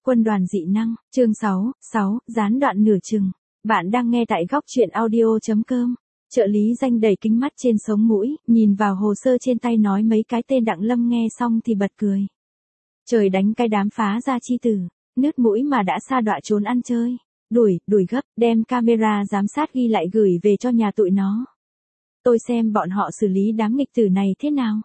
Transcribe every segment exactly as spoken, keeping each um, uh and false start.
Quân đoàn dị năng, chương sáu, sáu, gián đoạn nửa chừng. Bạn đang nghe tại góc truyện audio.com. Trợ lý Danh đầy kính mắt trên sống mũi, nhìn vào hồ sơ trên tay nói mấy cái tên. Đặng Lâm nghe xong thì bật cười. Trời đánh cái đám phá ra chi tử, nứt mũi mà đã sa đọa trốn ăn chơi. Đuổi, đuổi gấp, đem camera giám sát ghi lại gửi về cho nhà tụi nó. Tôi xem bọn họ xử lý đám nghịch tử này thế nào.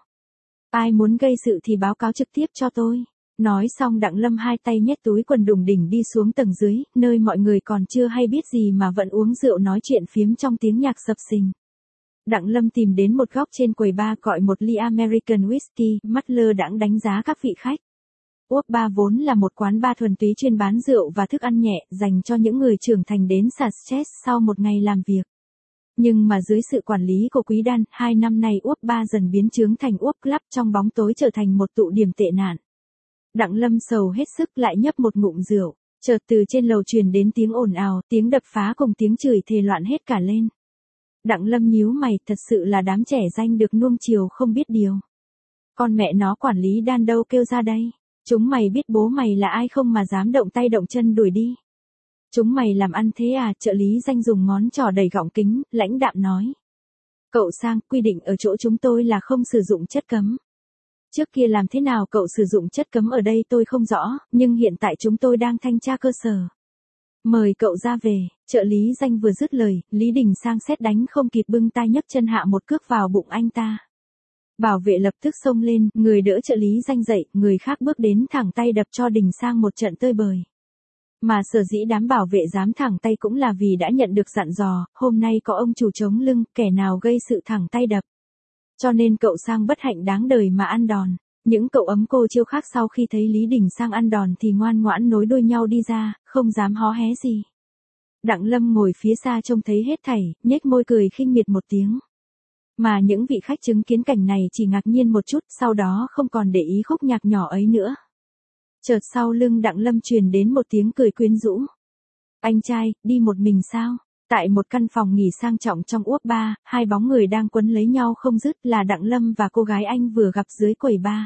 Ai muốn gây sự thì báo cáo trực tiếp cho tôi. Nói xong Đặng Lâm hai tay nhét túi quần đùng đỉnh đi xuống tầng dưới, nơi mọi người còn chưa hay biết gì mà vẫn uống rượu nói chuyện phiếm trong tiếng nhạc sập sình. Đặng Lâm tìm đến một góc trên quầy bar gọi một ly American Whisky, mắt lơ đãng đánh giá các vị khách. Úp Bar vốn là một quán bar thuần túy chuyên bán rượu và thức ăn nhẹ, dành cho những người trưởng thành đến xả stress sau một ngày làm việc. Nhưng mà dưới sự quản lý của Quý Đan, hai năm nay Úp Bar dần biến chướng thành Úp Club, trong bóng tối trở thành một tụ điểm tệ nạn. Đặng Lâm sầu hết sức lại nhấp một ngụm rượu, chợt từ trên lầu truyền đến tiếng ồn ào, tiếng đập phá cùng tiếng chửi thề loạn hết cả lên. Đặng Lâm nhíu mày, thật sự là đám trẻ danh được nuông chiều không biết điều. Con mẹ nó quản lý Đan đâu kêu ra đây, chúng mày biết bố mày là ai không mà dám động tay động chân đuổi đi. Chúng mày làm ăn thế à? Trợ lý Danh dùng ngón trỏ đầy gọng kính, lãnh đạm nói. Cậu Sang, quy định ở chỗ chúng tôi là không sử dụng chất cấm. Trước kia làm thế nào cậu sử dụng chất cấm ở đây tôi không rõ, nhưng hiện tại chúng tôi đang thanh tra cơ sở. Mời cậu ra về. Trợ lý Danh vừa dứt lời, Lý Đình Sang sét đánh không kịp bưng tay nhấc chân hạ một cước vào bụng anh ta. Bảo vệ lập tức xông lên, người đỡ trợ lý Danh dậy, người khác bước đến thẳng tay đập cho Đình Sang một trận tơi bời. Mà sở dĩ đám bảo vệ dám thẳng tay cũng là vì đã nhận được dặn dò, hôm nay có ông chủ chống lưng, kẻ nào gây sự thẳng tay đập. Cho nên cậu Sang bất hạnh đáng đời mà ăn đòn. Những cậu ấm cô chiêu khác sau khi thấy Lý Đình Sang ăn đòn thì ngoan ngoãn nối đuôi nhau đi ra, không dám hó hé gì. Đặng Lâm ngồi phía xa trông thấy hết thảy, nhếch môi cười khinh miệt một tiếng. Mà những vị khách chứng kiến cảnh này chỉ ngạc nhiên một chút, sau đó không còn để ý khúc nhạc nhỏ ấy nữa. Chợt sau lưng Đặng Lâm truyền đến một tiếng cười quyến rũ. Anh trai, đi một mình sao? Tại một căn phòng nghỉ sang trọng trong Úp Bar, hai bóng người đang quấn lấy nhau không dứt là Đặng Lâm và cô gái anh vừa gặp dưới quầy bar.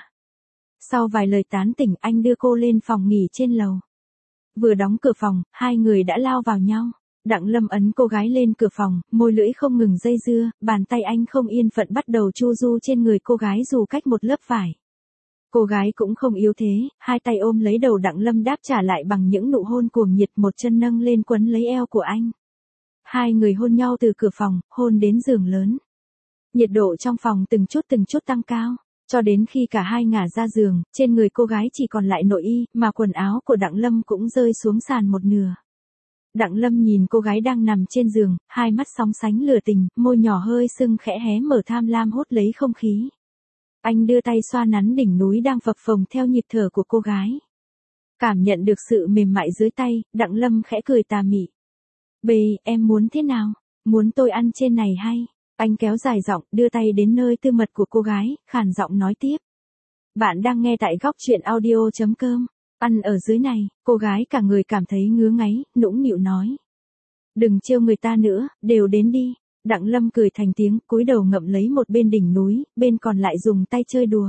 Sau vài lời tán tỉnh anh đưa cô lên phòng nghỉ trên lầu. Vừa đóng cửa phòng, hai người đã lao vào nhau. Đặng Lâm ấn cô gái lên cửa phòng, môi lưỡi không ngừng dây dưa, bàn tay anh không yên phận bắt đầu chu du trên người cô gái dù cách một lớp vải. Cô gái cũng không yếu thế, hai tay ôm lấy đầu Đặng Lâm đáp trả lại bằng những nụ hôn cuồng nhiệt, một chân nâng lên quấn lấy eo của anh. Hai người hôn nhau từ cửa phòng, hôn đến giường lớn. Nhiệt độ trong phòng từng chút từng chút tăng cao, cho đến khi cả hai ngả ra giường, trên người cô gái chỉ còn lại nội y, mà quần áo của Đặng Lâm cũng rơi xuống sàn một nửa. Đặng Lâm nhìn cô gái đang nằm trên giường, hai mắt sóng sánh lửa tình, môi nhỏ hơi sưng khẽ hé mở tham lam hút lấy không khí. Anh đưa tay xoa nắn đỉnh núi đang phập phồng theo nhịp thở của cô gái. Cảm nhận được sự mềm mại dưới tay, Đặng Lâm khẽ cười tà mị. Bê, em muốn thế nào? Muốn tôi ăn trên này hay? Anh kéo dài giọng, đưa tay đến nơi tư mật của cô gái, khàn giọng nói tiếp. Bạn đang nghe tại góc truyện audio.com. Ăn ở dưới này, cô gái cả người cảm thấy ngứa ngáy, nũng nịu nói. Đừng trêu người ta nữa, đều đến đi. Đặng Lâm cười thành tiếng, cúi đầu ngậm lấy một bên đỉnh núi, bên còn lại dùng tay chơi đùa.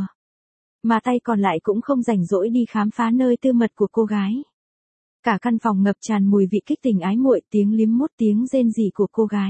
Mà tay còn lại cũng không rảnh rỗi đi khám phá nơi tư mật của cô gái. Cả căn phòng ngập tràn mùi vị kích tình ái muội, tiếng liếm mút, tiếng rên rỉ của cô gái.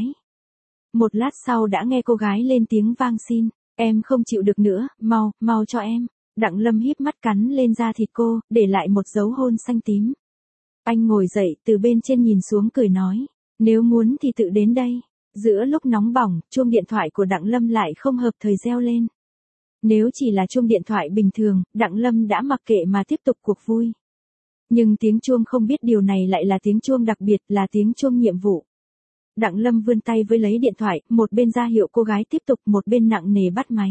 Một lát sau đã nghe cô gái lên tiếng vang xin, em không chịu được nữa, mau, mau cho em. Đặng Lâm híp mắt cắn lên da thịt cô, để lại một dấu hôn xanh tím. Anh ngồi dậy, từ bên trên nhìn xuống cười nói, nếu muốn thì tự đến đây. Giữa lúc nóng bỏng, chuông điện thoại của Đặng Lâm lại không hợp thời reo lên. Nếu chỉ là chuông điện thoại bình thường, Đặng Lâm đã mặc kệ mà tiếp tục cuộc vui. Nhưng tiếng chuông không biết điều này lại là tiếng chuông đặc biệt, là tiếng chuông nhiệm vụ. Đặng Lâm vươn tay với lấy điện thoại, một bên ra hiệu cô gái tiếp tục, một bên nặng nề bắt máy.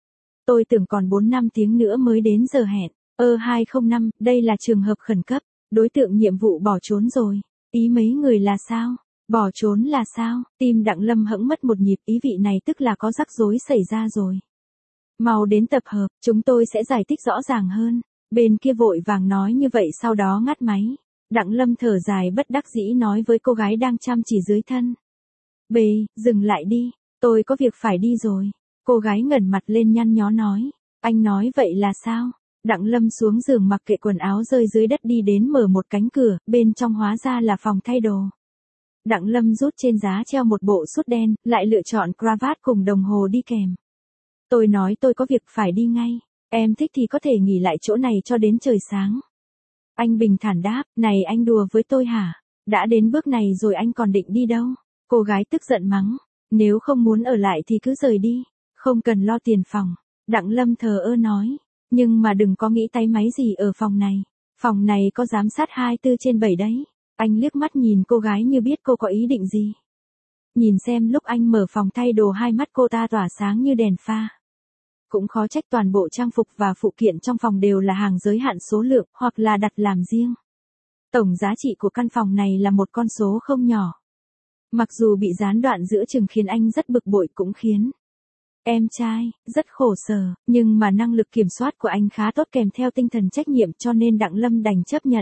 Tôi tưởng còn bốn năm tiếng nữa mới đến giờ hẹn. Ơ hai không năm, đây là trường hợp khẩn cấp. Đối tượng nhiệm vụ bỏ trốn rồi. Ý mấy người là sao? Bỏ trốn là sao? Tim Đặng Lâm hẫng mất một nhịp, ý vị này tức là có rắc rối xảy ra rồi. Mau đến tập hợp, chúng tôi sẽ giải thích rõ ràng hơn. Bên kia vội vàng nói như vậy sau đó ngắt máy. Đặng Lâm thở dài bất đắc dĩ nói với cô gái đang chăm chỉ dưới thân. Bê, dừng lại đi, tôi có việc phải đi rồi. Cô gái ngẩng mặt lên nhăn nhó nói. Anh nói vậy là sao? Đặng Lâm xuống giường mặc kệ quần áo rơi dưới đất đi đến mở một cánh cửa, bên trong hóa ra là phòng thay đồ. Đặng Lâm rút trên giá treo một bộ sút đen, lại lựa chọn cravat cùng đồng hồ đi kèm. Tôi nói tôi có việc phải đi ngay, em thích thì có thể nghỉ lại chỗ này cho đến trời sáng. Anh bình thản đáp, này anh đùa với tôi hả? Đã đến bước này rồi anh còn định đi đâu? Cô gái tức giận mắng, nếu không muốn ở lại thì cứ rời đi, không cần lo tiền phòng. Đặng Lâm thờ ơ nói, nhưng mà đừng có nghĩ tay máy gì ở phòng này. Phòng này có giám sát hai mươi bốn trên bảy đấy. Anh liếc mắt nhìn cô gái như biết cô có ý định gì. Nhìn xem lúc anh mở phòng thay đồ hai mắt cô ta tỏa sáng như đèn pha. Cũng khó trách toàn bộ trang phục và phụ kiện trong phòng đều là hàng giới hạn số lượng hoặc là đặt làm riêng. Tổng giá trị của căn phòng này là một con số không nhỏ. Mặc dù bị gián đoạn giữa chừng khiến anh rất bực bội cũng khiến em trai rất khổ sở, nhưng mà năng lực kiểm soát của anh khá tốt kèm theo tinh thần trách nhiệm cho nên Đặng Lâm đành chấp nhận.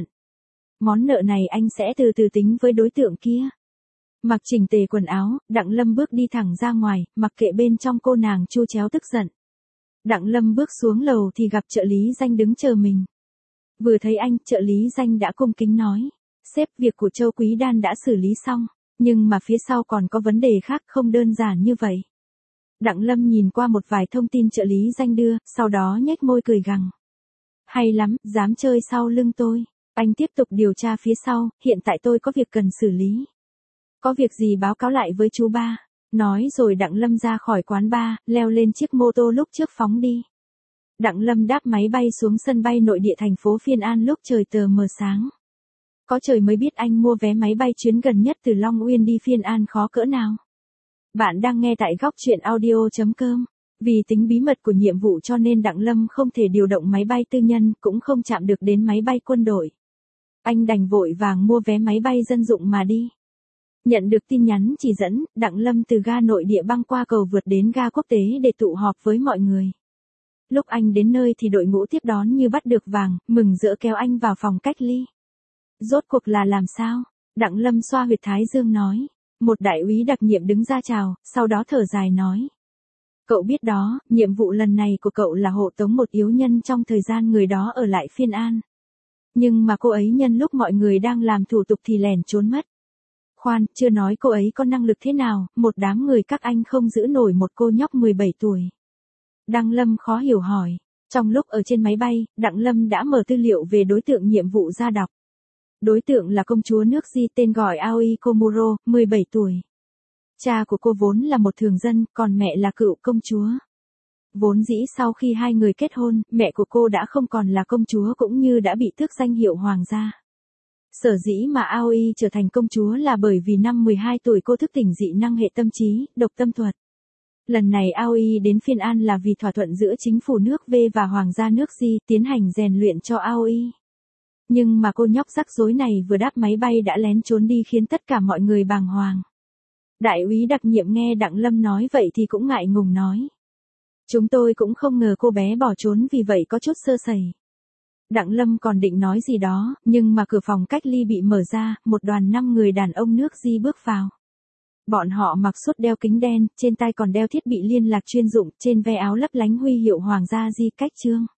Món nợ này anh sẽ từ từ tính với đối tượng kia. Mặc chỉnh tề quần áo, Đặng Lâm bước đi thẳng ra ngoài, mặc kệ bên trong cô nàng chu chéo tức giận. Đặng Lâm bước xuống lầu thì gặp trợ lý Danh đứng chờ mình. Vừa thấy anh, trợ lý Danh đã cung kính nói, sếp, việc của Châu Quý Đan đã xử lý xong, nhưng mà phía sau còn có vấn đề khác không đơn giản như vậy. Đặng Lâm nhìn qua một vài thông tin trợ lý Danh đưa, sau đó nhếch môi cười gằn. Hay lắm, dám chơi sau lưng tôi. Anh tiếp tục điều tra phía sau, hiện tại tôi có việc cần xử lý. Có việc gì báo cáo lại với chú ba. Nói rồi Đặng Lâm ra khỏi quán bar, leo lên chiếc mô tô lúc trước phóng đi. Đặng Lâm đáp máy bay xuống sân bay nội địa thành phố Phiên An lúc trời tờ mờ sáng. Có trời mới biết anh mua vé máy bay chuyến gần nhất từ Long Uyên đi Phiên An khó cỡ nào. Bạn đang nghe tại góc truyện audio chấm com. Vì tính bí mật của nhiệm vụ cho nên Đặng Lâm không thể điều động máy bay tư nhân, cũng không chạm được đến máy bay quân đội. Anh đành vội vàng mua vé máy bay dân dụng mà đi. Nhận được tin nhắn chỉ dẫn, Đặng Lâm từ ga nội địa băng qua cầu vượt đến ga quốc tế để tụ họp với mọi người. Lúc anh đến nơi thì đội ngũ tiếp đón như bắt được vàng, mừng rỡ kéo anh vào phòng cách ly. Rốt cuộc là làm sao? Đặng Lâm xoa huyệt thái dương nói. Một đại úy đặc nhiệm đứng ra chào, sau đó thở dài nói. Cậu biết đó, nhiệm vụ lần này của cậu là hộ tống một yếu nhân trong thời gian người đó ở lại Phiên An. Nhưng mà cô ấy nhân lúc mọi người đang làm thủ tục thì lẻn trốn mất. Khoan, chưa nói cô ấy có năng lực thế nào, một đám người các anh không giữ nổi một cô nhóc mười bảy tuổi. Đặng Lâm khó hiểu hỏi. Trong lúc ở trên máy bay, Đặng Lâm đã mở tư liệu về đối tượng nhiệm vụ ra đọc. Đối tượng là công chúa nước Di tên gọi Aoi Komuro, mười bảy tuổi. Cha của cô vốn là một thường dân, còn mẹ là cựu công chúa. Vốn dĩ sau khi hai người kết hôn, mẹ của cô đã không còn là công chúa cũng như đã bị tước danh hiệu hoàng gia. Sở dĩ mà Aoi trở thành công chúa là bởi vì năm mười hai tuổi cô thức tỉnh dị năng hệ tâm trí, độc tâm thuật. Lần này Aoi đến Phiên An là vì thỏa thuận giữa chính phủ nước V và hoàng gia nước Di tiến hành rèn luyện cho Aoi. Nhưng mà cô nhóc rắc rối này vừa đáp máy bay đã lén trốn đi khiến tất cả mọi người bàng hoàng. Đại úy đặc nhiệm nghe Đặng Lâm nói vậy thì cũng ngại ngùng nói. Chúng tôi cũng không ngờ cô bé bỏ trốn vì vậy có chút sơ sẩy. Đặng Lâm còn định nói gì đó, nhưng mà cửa phòng cách ly bị mở ra, một đoàn năm người đàn ông nước Di bước vào. Bọn họ mặc suốt đeo kính đen, trên tay còn đeo thiết bị liên lạc chuyên dụng, trên ve áo lấp lánh huy hiệu hoàng gia Di cách chương.